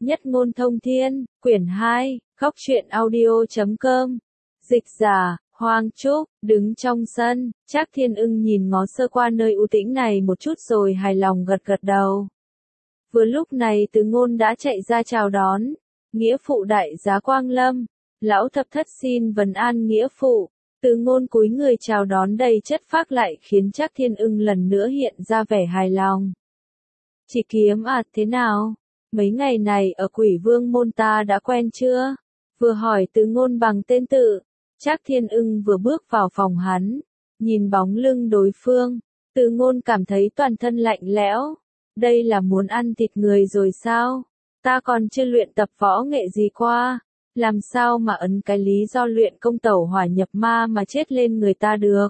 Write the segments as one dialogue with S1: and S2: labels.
S1: Nhất ngôn thông thiên, quyển 2, góc truyện audio.com. Dịch giả, Hoàng Trúc, đứng trong sân, Trác Thiên Ưng nhìn ngó sơ qua nơi u tĩnh này một chút rồi hài lòng gật gật đầu. Vừa lúc này Từ Ngôn đã chạy ra chào đón, nghĩa phụ đại giá quang lâm, lão thập thất xin vấn an nghĩa phụ. Từ Ngôn cúi người chào đón đầy chất phác lại khiến Trác Thiên Ưng lần nữa hiện ra vẻ hài lòng. Chị Kiếm à, thế nào? Mấy ngày này ở Quỷ Vương môn ta đã quen chưa? Vừa hỏi Từ Ngôn bằng tên tự, Trác Thiên Ưng vừa bước vào phòng hắn, nhìn bóng lưng đối phương, Từ Ngôn cảm thấy toàn thân lạnh lẽo. Đây là muốn ăn thịt người rồi sao? Ta còn chưa luyện tập võ nghệ gì qua, làm sao mà ấn cái lý do luyện công tẩu hỏa nhập ma mà chết lên người ta được?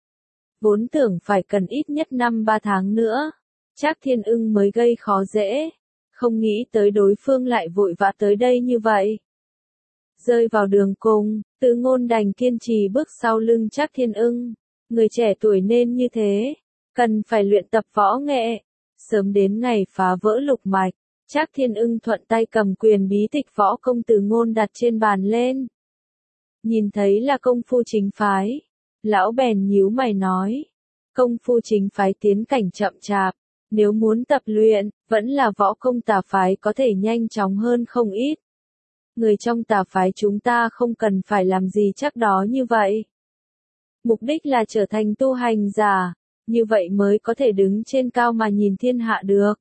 S1: Vốn tưởng phải cần ít nhất 5-3 tháng nữa, Trác Thiên Ưng mới gây khó dễ, không nghĩ tới đối phương lại vội vã tới đây như vậy. Rơi vào đường cùng, Từ Ngôn đành kiên trì bước sau lưng Trác Thiên Ưng. Người trẻ tuổi nên như thế, cần phải luyện tập võ nghệ. Sớm đến ngày phá vỡ lục mạch, Trác Thiên Ưng thuận tay cầm quyền bí tịch võ công Từ Ngôn đặt trên bàn lên. Nhìn thấy là công phu chính phái, lão bèn nhíu mày nói, công phu chính phái tiến cảnh chậm chạp, nếu muốn tập luyện, vẫn là võ công tà phái có thể nhanh chóng hơn không ít. Người trong tà phái chúng ta không cần phải làm gì chắc đó như vậy. Mục đích là trở thành tu hành giả, như vậy mới có thể đứng trên cao mà nhìn thiên hạ được.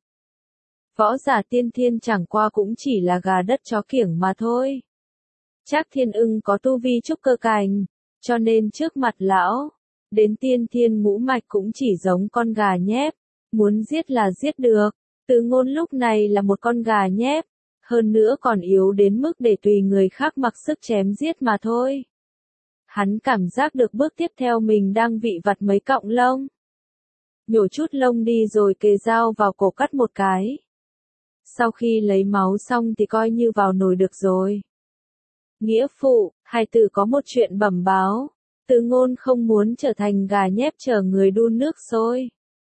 S1: Võ giả tiên thiên chẳng qua cũng chỉ là gà đất chó kiểng mà thôi. Trác Thiên Ưng có tu vi trúc cơ cảnh, cho nên trước mặt lão, đến tiên thiên ngũ mạch cũng chỉ giống con gà nhép, muốn giết là giết được. Từ Ngôn lúc này là một con gà nhép, hơn nữa còn yếu đến mức để tùy người khác mặc sức chém giết mà thôi. Hắn cảm giác được bước tiếp theo mình đang vị vặt mấy cọng lông. Nhổ chút lông đi rồi kề dao vào cổ cắt một cái. Sau khi lấy máu xong thì coi như vào nồi được rồi. Nghĩa phụ, hài tử có một chuyện bẩm báo. Từ Ngôn không muốn trở thành gà nhép chờ người đun nước sôi.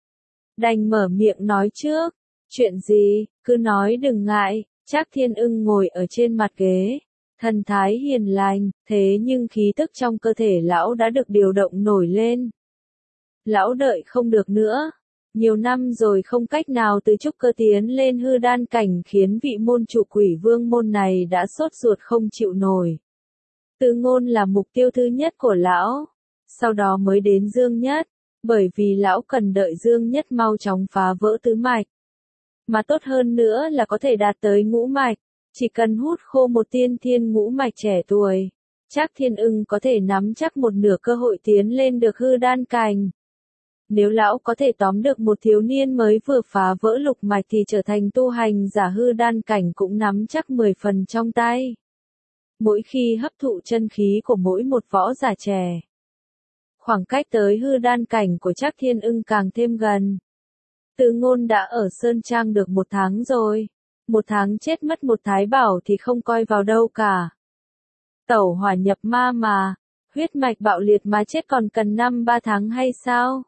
S1: Đành mở miệng nói trước. Chuyện gì, cứ nói đừng ngại. Trác Thiên Ưng ngồi ở trên mặt ghế, thần thái hiền lành, thế nhưng khí tức trong cơ thể lão đã được điều động nổi lên. Lão đợi không được nữa, nhiều năm rồi không cách nào từ trúc cơ tiến lên hư đan cảnh khiến vị môn chủ Quỷ Vương môn này đã sốt ruột không chịu nổi. Từ Ngôn là mục tiêu thứ nhất của lão, sau đó mới đến Dương Nhất, bởi vì lão cần đợi Dương Nhất mau chóng phá vỡ tứ mạch. Mà tốt hơn nữa là có thể đạt tới ngũ mạch, chỉ cần hút khô một tiên thiên ngũ mạch trẻ tuổi, Trác Thiên Ưng có thể nắm chắc một nửa cơ hội tiến lên được hư đan cảnh. Nếu lão có thể tóm được một thiếu niên mới vừa phá vỡ lục mạch thì trở thành tu hành giả hư đan cảnh cũng nắm chắc 10 phần trong tay. Mỗi khi hấp thụ chân khí của mỗi một võ giả trẻ, khoảng cách tới hư đan cảnh của Trác Thiên Ưng càng thêm gần. Từ Ngôn đã ở Sơn Trang được 1 tháng rồi. 1 tháng chết mất một thái bảo thì không coi vào đâu cả. Tẩu hỏa nhập ma mà, huyết mạch bạo liệt mà chết còn cần 5-3 tháng hay sao?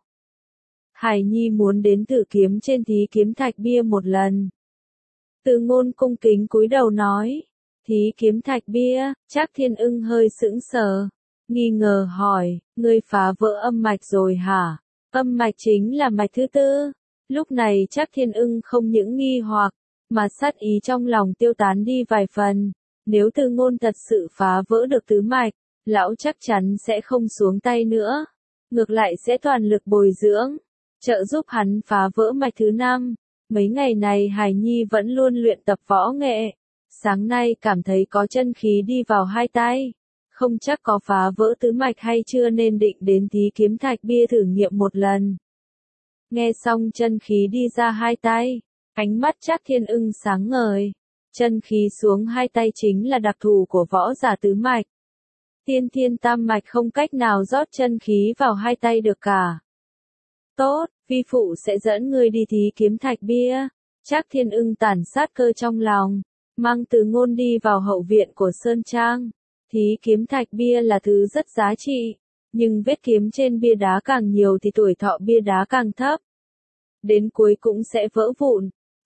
S1: Hải Nhi muốn đến thử kiếm trên thí kiếm thạch bia một lần. Từ Ngôn cung kính cúi đầu nói. Thí kiếm thạch bia, Trác Thiên Ưng hơi sững sờ, nghi ngờ hỏi, ngươi phá vỡ âm mạch rồi hả? Âm mạch chính là mạch thứ tư. Lúc này Trác Thiên Ưng không những nghi hoặc, mà sát ý trong lòng tiêu tán đi vài phần. Nếu Từ Ngôn thật sự phá vỡ được tứ mạch, lão chắc chắn sẽ không xuống tay nữa. Ngược lại sẽ toàn lực bồi dưỡng, trợ giúp hắn phá vỡ mạch thứ 5. Mấy ngày này Hải Nhi vẫn luôn luyện tập võ nghệ. Sáng nay cảm thấy có chân khí đi vào hai tay. Không chắc có phá vỡ tứ mạch hay chưa nên định đến thí kiếm thạch bia thử nghiệm một lần. Nghe xong chân khí đi ra hai tay, ánh mắt Trác Thiên Ưng sáng ngời. Chân khí xuống hai tay chính là đặc thù của võ giả tứ mạch. Tiên thiên tam mạch không cách nào rót chân khí vào hai tay được cả. Tốt, vi phụ sẽ dẫn ngươi đi thí kiếm thạch bia. Trác Thiên Ưng tản sát cơ trong lòng, mang Từ Ngôn đi vào hậu viện của Sơn Trang. Thí kiếm thạch bia là thứ rất giá trị. Nhưng vết kiếm trên bia đá càng nhiều thì tuổi thọ bia đá càng thấp. Đến cuối cũng sẽ vỡ vụn.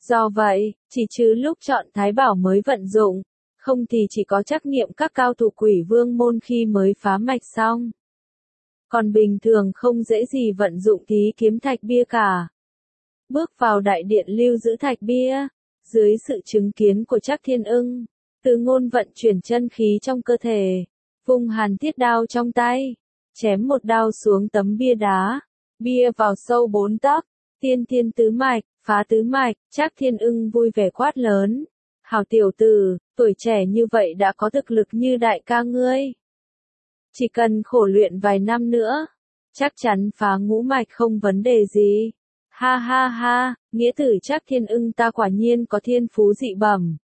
S1: Do vậy, chỉ trừ lúc chọn Thái Bảo mới vận dụng, không thì chỉ có trắc nghiệm các cao thủ Quỷ Vương môn khi mới phá mạch xong. Còn bình thường không dễ gì vận dụng thí kiếm thạch bia cả. Bước vào đại điện lưu giữ thạch bia, dưới sự chứng kiến của Trác Thiên Ưng, Từ Ngôn vận chuyển chân khí trong cơ thể, vung hàn thiết đao trong tay, chém một đao xuống tấm bia đá, bia vào sâu 4 tấc, tiên thiên tứ mạch, phá tứ mạch. Trác Thiên Ưng vui vẻ quát lớn, hảo tiểu tử, tuổi trẻ như vậy đã có thực lực như đại ca ngươi. Chỉ cần khổ luyện vài năm nữa, chắc chắn phá ngũ mạch không vấn đề gì. Ha ha ha, nghĩa tử Trác Thiên Ưng ta quả nhiên có thiên phú dị bẩm.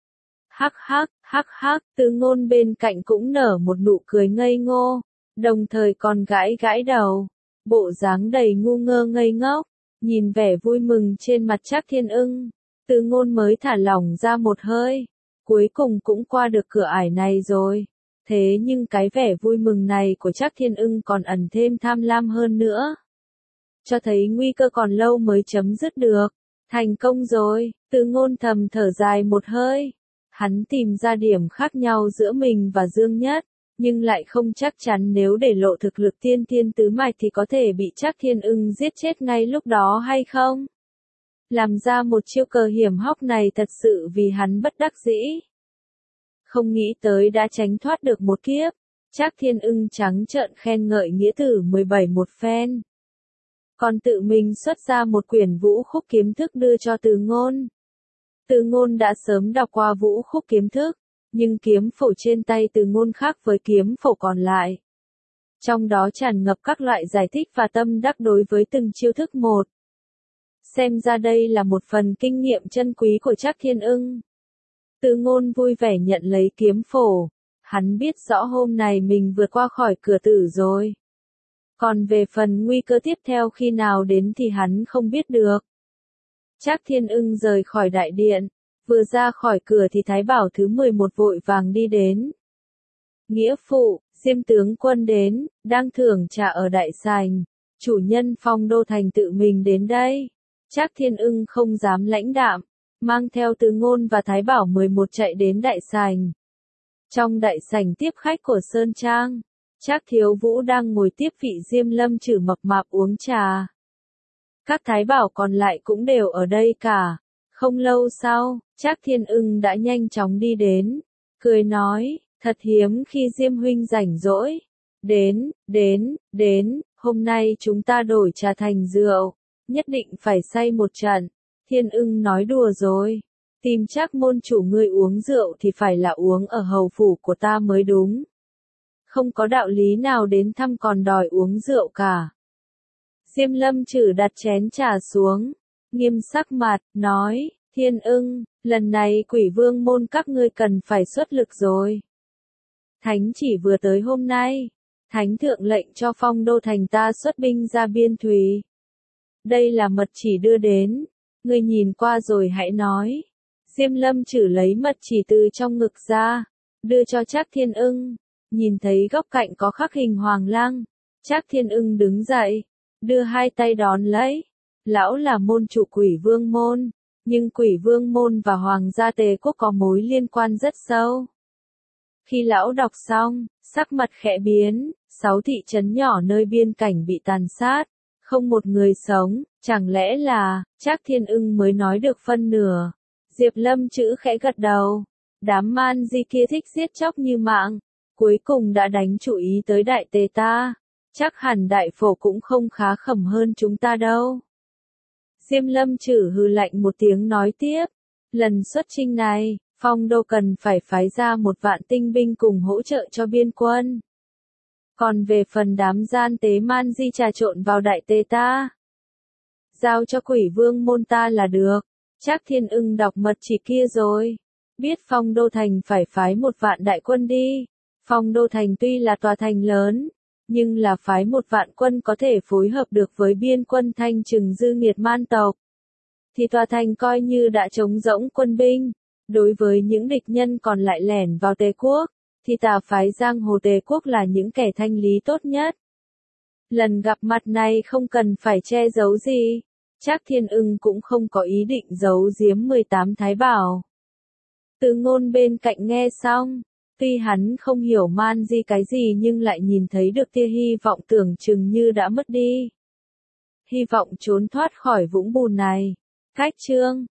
S1: Hắc hắc, Từ Ngôn bên cạnh cũng nở một nụ cười ngây ngô, đồng thời còn gãi gãi đầu, bộ dáng đầy ngu ngơ ngây ngốc, nhìn vẻ vui mừng trên mặt Trác Thiên Ưng, Từ Ngôn mới thả lỏng ra một hơi, cuối cùng cũng qua được cửa ải này rồi. Thế nhưng cái vẻ vui mừng này của Trác Thiên Ưng còn ẩn thêm tham lam hơn nữa. Cho thấy nguy cơ còn lâu mới chấm dứt được. Thành công rồi, Từ Ngôn thầm thở dài một hơi. Hắn tìm ra điểm khác nhau giữa mình và Dương Nhất, nhưng lại không chắc chắn nếu để lộ thực lực tiên thiên tứ mạch thì có thể bị Trác Thiên Ưng giết chết ngay lúc đó hay không. Làm ra một chiêu cờ hiểm hóc này thật sự vì hắn bất đắc dĩ. Không nghĩ tới đã tránh thoát được một kiếp. Trác Thiên Ưng trắng trợn khen ngợi nghĩa tử 17 một phen. Còn tự mình xuất ra một quyển vũ khúc kiếm thức đưa cho Từ Ngôn. Từ Ngôn đã sớm đọc qua vũ khúc kiếm thức, nhưng kiếm phổ trên tay Từ Ngôn khác với kiếm phổ còn lại. Trong đó tràn ngập các loại giải thích và tâm đắc đối với từng chiêu thức một. Xem ra đây là một phần kinh nghiệm chân quý của Trác Thiên Ưng. Từ Ngôn vui vẻ nhận lấy kiếm phổ, hắn biết rõ hôm nay mình vượt qua khỏi cửa tử rồi. Còn về phần nguy cơ tiếp theo khi nào đến thì hắn không biết được. Trác Thiên Ưng rời khỏi đại điện, vừa ra khỏi cửa thì Thái Bảo thứ 11 vội vàng đi đến. Nghĩa phụ, Diêm tướng quân đến, đang thưởng trà ở đại sảnh, chủ nhân Phong Đô Thành tự mình đến đây. Trác Thiên Ưng không dám lãnh đạm, mang theo Từ Ngôn và Thái Bảo 11 chạy đến đại sảnh. Trong đại sảnh tiếp khách của Sơn Trang, Trác Thiếu Vũ đang ngồi tiếp vị Diêm Lâm Chử mập mạp uống trà. Các Thái Bảo còn lại cũng đều ở đây cả. Không lâu sau, Trác Thiên Ưng đã nhanh chóng đi đến, cười nói, thật hiếm khi Diêm huynh rảnh rỗi. Đến, hôm nay chúng ta đổi trà thành rượu, nhất định phải say một trận. Thiên Ưng nói đùa rồi, tìm Trác môn chủ ngươi uống rượu thì phải là uống ở hầu phủ của ta mới đúng. Không có đạo lý nào đến thăm còn đòi uống rượu cả. Diêm Lâm Chử đặt chén trà xuống, nghiêm sắc mặt, nói, Thiên Ưng, lần này Quỷ Vương môn các ngươi cần phải xuất lực rồi. Thánh chỉ vừa tới hôm nay, Thánh thượng lệnh cho Phong Đô Thành ta xuất binh ra biên thùy. Đây là mật chỉ đưa đến, ngươi nhìn qua rồi hãy nói. Diêm Lâm Chử lấy mật chỉ từ trong ngực ra, đưa cho Trác Thiên Ưng, nhìn thấy góc cạnh có khắc hình hoàng lăng. Trác Thiên Ưng đứng dậy, đưa hai tay đón lấy. Lão là môn chủ Quỷ Vương môn, nhưng Quỷ Vương môn và Hoàng gia Tề quốc có mối liên quan rất sâu. Khi lão đọc xong, sắc mặt khẽ biến, 6 thị trấn nhỏ nơi biên cảnh bị tàn sát, không một người sống, chẳng lẽ là, Trác Thiên Ưng mới nói được phân nửa. Diệp Lâm Chữ khẽ gật đầu, đám man di kia thích giết chóc như mạng, cuối cùng đã đánh chủ ý tới đại tề ta, chắc hẳn đại phổ cũng không khá khẩm hơn chúng ta đâu. Diêm Lâm Chử hừ lạnh một tiếng nói tiếp, lần xuất chinh này, Phong Đô cần phải phái ra 1 vạn tinh binh cùng hỗ trợ cho biên quân. Còn về phần đám gian tế man di trà trộn vào đại tề ta, giao cho Quỷ Vương môn ta là được. Trác Thiên Ưng đọc mật chỉ kia rồi, biết Phong Đô Thành phải phái 1 vạn đại quân đi. Phong Đô Thành tuy là tòa thành lớn, nhưng là phái 1 vạn quân có thể phối hợp được với biên quân thanh trừng dư nghiệt man tộc. Thì tòa thành coi như đã trống rỗng quân binh, đối với những địch nhân còn lại lẻn vào Tề quốc, thì tà phái giang hồ Tề quốc là những kẻ thanh lý tốt nhất. Lần gặp mặt này không cần phải che giấu gì. Trác Thiên Ưng cũng không có ý định giấu giếm 18 Thái Bảo. Từ Ngôn bên cạnh nghe xong, tuy hắn không hiểu man di cái gì nhưng lại nhìn thấy được tia hy vọng tưởng chừng như đã mất đi. Hy vọng trốn thoát khỏi vũng bùn này. Cách chương